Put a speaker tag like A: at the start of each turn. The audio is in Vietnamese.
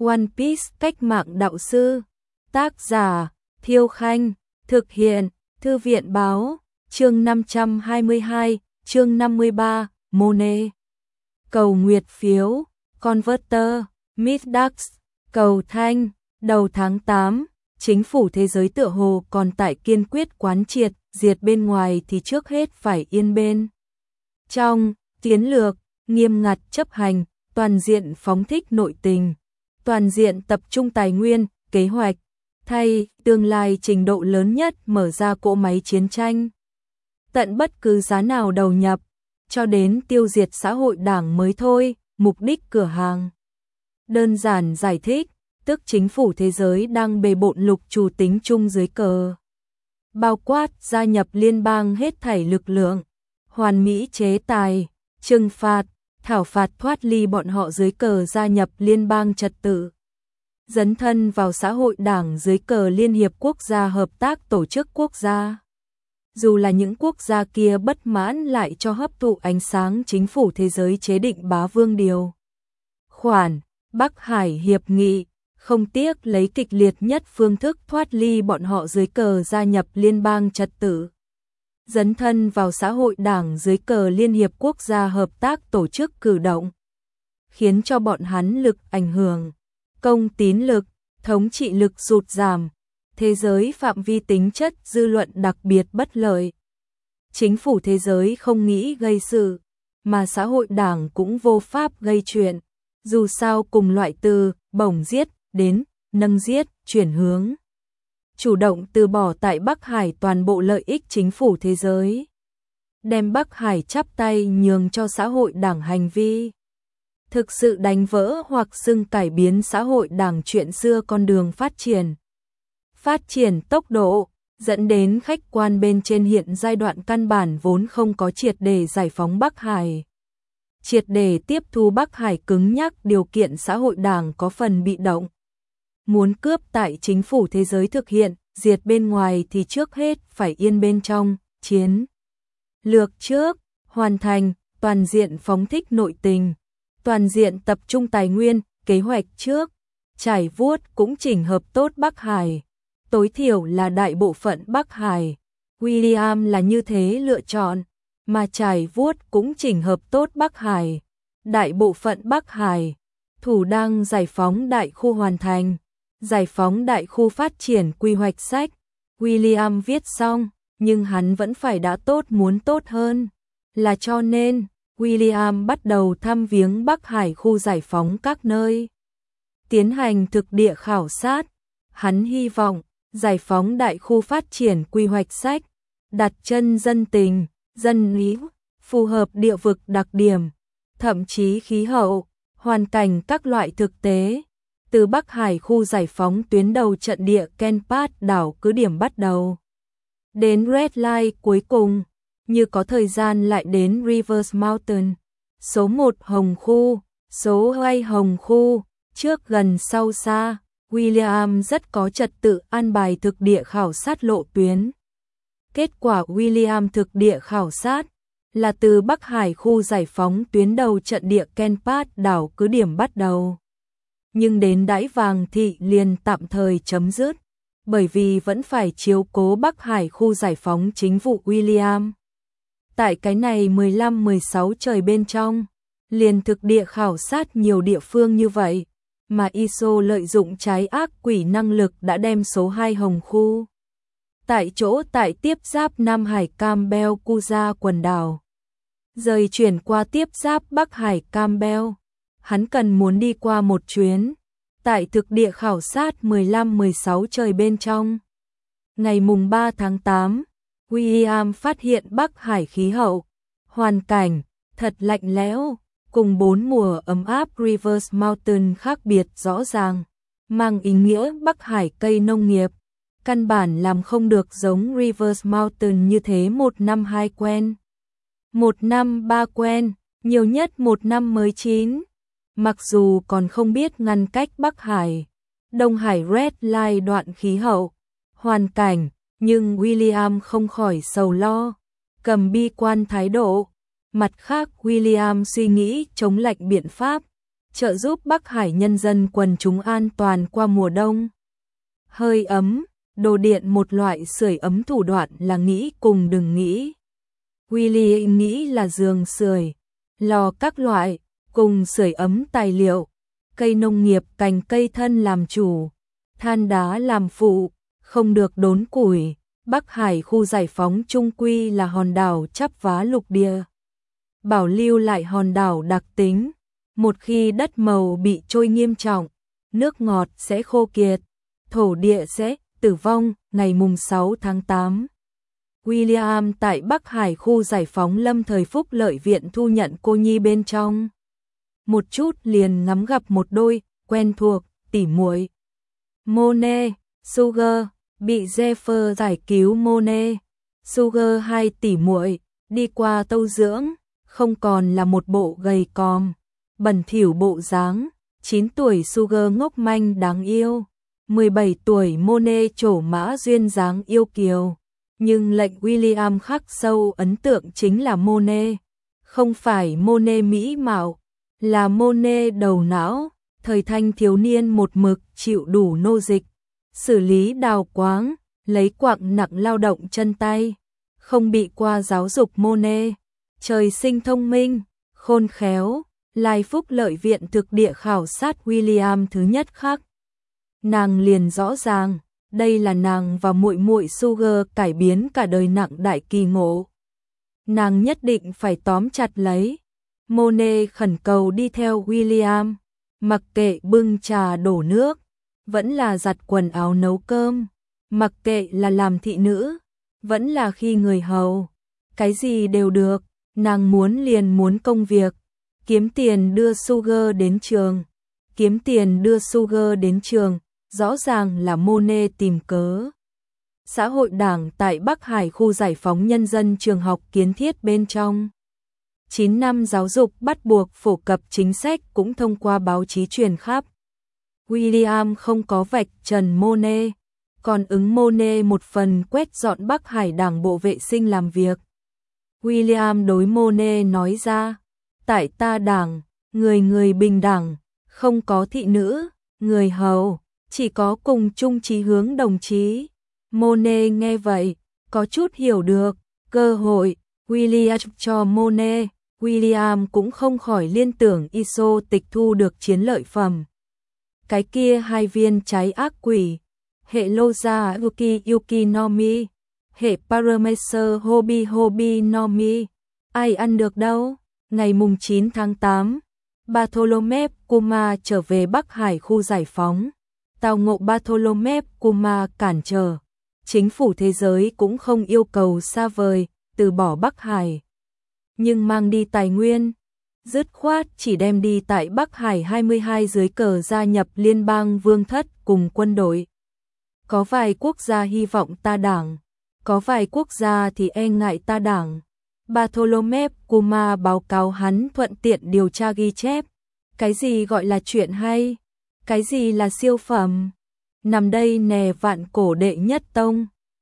A: One Piece cách mạng đạo sư. Tác giả Thiêu Khanh. Thực hiện Thư viện báo. Chương 522, chương 53, Monet. Cầu nguyệt phiếu, Converter, Middax, cầu thanh. Đầu tháng 8, chính phủ thế giới tựa hồ còn tại kiên quyết quán triệt, diệt bên ngoài thì trước hết phải yên bên trong, chiến lược, nghiêm ngặt chấp hành, toàn diện phóng thích nội tình, toàn diện tập trung tài nguyên, kế hoạch, thay tương lai trình độ lớn nhất mở ra cỗ máy chiến tranh. Tận bất cứ giá nào đầu nhập, cho đến tiêu diệt xã hội đảng mới thôi, mục đích cửa hàng. Đơn giản giải thích, tức chính phủ thế giới đang bề bộn lục trù tính chung dưới cờ. Bao quát gia nhập liên bang hết thảy lực lượng, hoàn mỹ chế tài, trừng phạt, thảo phạt thoát ly bọn họ dưới cờ gia nhập liên bang trật tự. Dấn thân vào xã hội đảng dưới cờ Liên hiệp quốc gia hợp tác tổ chức quốc gia. Dù là những quốc gia kia bất mãn lại cho hấp thụ ánh sáng chính phủ thế giới chế định bá vương điều khoản Bắc Hải Hiệp nghị, không tiếc lấy kịch liệt nhất phương thức thoát ly bọn họ dưới cờ gia nhập liên bang trật tự. Dấn thân vào xã hội đảng dưới cờ Liên hiệp quốc gia hợp tác tổ chức cử động, khiến cho bọn hắn lực ảnh hưởng, công tín lực, thống trị lực sụt giảm, thế giới phạm vi tính chất dư luận đặc biệt bất lợi. Chính phủ thế giới không nghĩ gây sự, mà xã hội đảng cũng vô pháp gây chuyện, dù sao cùng loại từ bổng giết đến nâng giết chuyển hướng. Chủ động từ bỏ tại Bắc Hải toàn bộ lợi ích chính phủ thế giới, đem Bắc Hải chắp tay nhường cho xã hội đảng hành vi. Thực sự đánh vỡ hoặc xưng cải biến xã hội đảng chuyện xưa con đường phát triển. Phát triển tốc độ, dẫn đến khách quan bên trên hiện giai đoạn căn bản vốn không có triệt để giải phóng Bắc Hải. Triệt để tiếp thu Bắc Hải cứng nhắc điều kiện xã hội đảng có phần bị động. Muốn cướp tại chính phủ thế giới thực hiện, diệt bên ngoài thì trước hết phải yên bên trong, chiến lược trước, hoàn thành, toàn diện phóng thích nội tình, toàn diện tập trung tài nguyên, kế hoạch trước, trải vuốt cũng chỉnh hợp tốt Bắc Hải, tối thiểu là đại bộ phận Bắc Hải. William là như thế lựa chọn, mà trải vuốt cũng chỉnh hợp tốt Bắc Hải, đại bộ phận Bắc Hải. Thủ đang giải phóng đại khu hoàn thành, giải phóng đại khu phát triển quy hoạch sách. William viết xong, nhưng hắn vẫn phải đã tốt muốn tốt hơn, là cho nên William bắt đầu thăm viếng Bắc Hải khu giải phóng các nơi, tiến hành thực địa khảo sát. Hắn hy vọng giải phóng đại khu phát triển quy hoạch sách, đặt chân dân tình, dân lý, phù hợp địa vực đặc điểm, thậm chí khí hậu, hoàn cảnh các loại thực tế. Từ Bắc Hải khu giải phóng tuyến đầu trận địa Kenpat đảo cứ điểm bắt đầu, đến Red Line cuối cùng, như có thời gian lại đến Rivers Mountain, số 1 Hồng Khu, số 2 Hồng Khu, trước gần sau xa. William rất có trật tự an bài thực địa khảo sát lộ tuyến. Kết quả William thực địa khảo sát là từ Bắc Hải khu giải phóng tuyến đầu trận địa Kenpat đảo cứ điểm bắt đầu. Nhưng đến Đãi Vàng Thị liền tạm thời chấm dứt, bởi vì vẫn phải chiếu cố Bắc Hải khu giải phóng chính vụ William. Tại cái này 15-16 trời bên trong, liền thực địa khảo sát nhiều địa phương như vậy, mà ISO lợi dụng trái ác quỷ năng lực đã đem số 2 Hồng Khu tại chỗ tại tiếp giáp Nam Hải Campbell Kuza quần đảo, rời chuyển qua tiếp giáp Bắc Hải Campbell. Hắn cần muốn đi qua một chuyến, tại thực địa khảo sát 15-16 trời bên trong. Ngày mùng 3 tháng 8, William phát hiện Bắc Hải khí hậu, hoàn cảnh, thật lạnh lẽo, cùng 4 mùa ấm áp Rivers Mountain khác biệt rõ ràng, mang ý nghĩa Bắc Hải cây nông nghiệp, căn bản làm không được giống Rivers Mountain như thế 1 năm 2 quen, 1 năm 3 quen, nhiều nhất 1 năm mới chín. Mặc dù còn không biết ngăn cách Bắc Hải, Đông Hải Red Line đoạn khí hậu, hoàn cảnh, nhưng William không khỏi sầu lo, cầm bi quan thái độ. Mặt khác William suy nghĩ chống lạnh biện pháp, trợ giúp Bắc Hải nhân dân quần chúng an toàn qua mùa đông. Hơi ấm, đồ điện một loại sưởi ấm thủ đoạn là nghĩ cùng đừng nghĩ. Willie nghĩ là giường sưởi, lò các loại, cùng sưởi ấm tài liệu, cây nông nghiệp cành cây thân làm chủ, than đá làm phụ, không được đốn củi. Bắc Hải khu giải phóng trung quy là hòn đảo chắp vá lục địa. Bảo lưu lại hòn đảo đặc tính, một khi đất màu bị trôi nghiêm trọng, nước ngọt sẽ khô kiệt, thổ địa sẽ tử vong. Ngày mùng 6 tháng 8, William tại Bắc Hải khu giải phóng lâm thời Phúc Lợi viện thu nhận cô nhi bên trong. Một chút liền ngắm gặp một đôi quen thuộc tỉ muội. Monet, Sugar, bị Jeffer giải cứu. Monet, Sugar hai tỉ muội đi qua tâu dưỡng, không còn là một bộ gầy còm, bẩn thỉu bộ dáng. 9 tuổi Sugar ngốc manh đáng yêu, 17 tuổi Monet trổ mã duyên dáng yêu kiều. Nhưng lệnh William khắc sâu ấn tượng chính là Monet, không phải Monet mỹ mạo, là Monet đầu não. Thời thanh thiếu niên một mực chịu đủ nô dịch, xử lý đào quáng, lấy quặng nặng lao động chân tay, không bị qua giáo dục. Monet trời sinh thông minh, khôn khéo, lai Phúc Lợi viện thực địa khảo sát William thứ nhất khắc. Nàng liền rõ ràng, đây là nàng và muội muội Sugar cải biến cả đời nặng đại kỳ ngộ. Nàng nhất định phải tóm chặt lấy. Monet khẩn cầu đi theo William, mặc kệ bưng trà đổ nước, vẫn là giặt quần áo nấu cơm, mặc kệ là làm thị nữ, vẫn là khi người hầu, cái gì đều được. Nàng muốn liền muốn công việc, kiếm tiền đưa Sugar đến trường, kiếm tiền đưa Sugar đến trường, rõ ràng là Monet tìm cớ. Xã hội đảng tại Bắc Hải khu giải phóng nhân dân trường học kiến thiết bên trong. 9 năm giáo dục bắt buộc phổ cập chính sách cũng thông qua báo chí truyền khắp. William không có vạch trần Monet, còn ứng Monet một phần quét dọn Bắc Hải đảng bộ vệ sinh làm việc. William đối Monet nói ra, tại ta đảng, người người bình đẳng, không có thị nữ, người hầu, chỉ có cùng chung chí hướng đồng chí. Monet nghe vậy, có chút hiểu được, cơ hội, William cho Monet, William cũng không khỏi liên tưởng ISO tịch thu được chiến lợi phẩm. Cái kia 2 viên trái ác quỷ, hệ Loza Yuki Yuki Nomi, hệ Parameser Hobby Hobby Nomi, ai ăn được đâu. Ngày mùng 9 tháng 8, Bartholomew Kuma trở về Bắc Hải khu giải phóng, tao ngộ Bartholomew Kuma cản trở. Chính phủ thế giới cũng không yêu cầu xa vời, từ bỏ Bắc Hải, nhưng mang đi tài nguyên, dứt khoát chỉ đem đi tại Bắc Hải 22 dưới cờ gia nhập liên bang vương thất cùng quân đội. Có vài quốc gia hy vọng ta đảng, có vài quốc gia thì e ngại ta đảng. Bartholomew Kuma báo cáo hắn thuận tiện điều tra ghi chép. Cái gì gọi là chuyện hay? Cái gì là siêu phẩm? Nằm đây nè vạn cổ đệ nhất tông.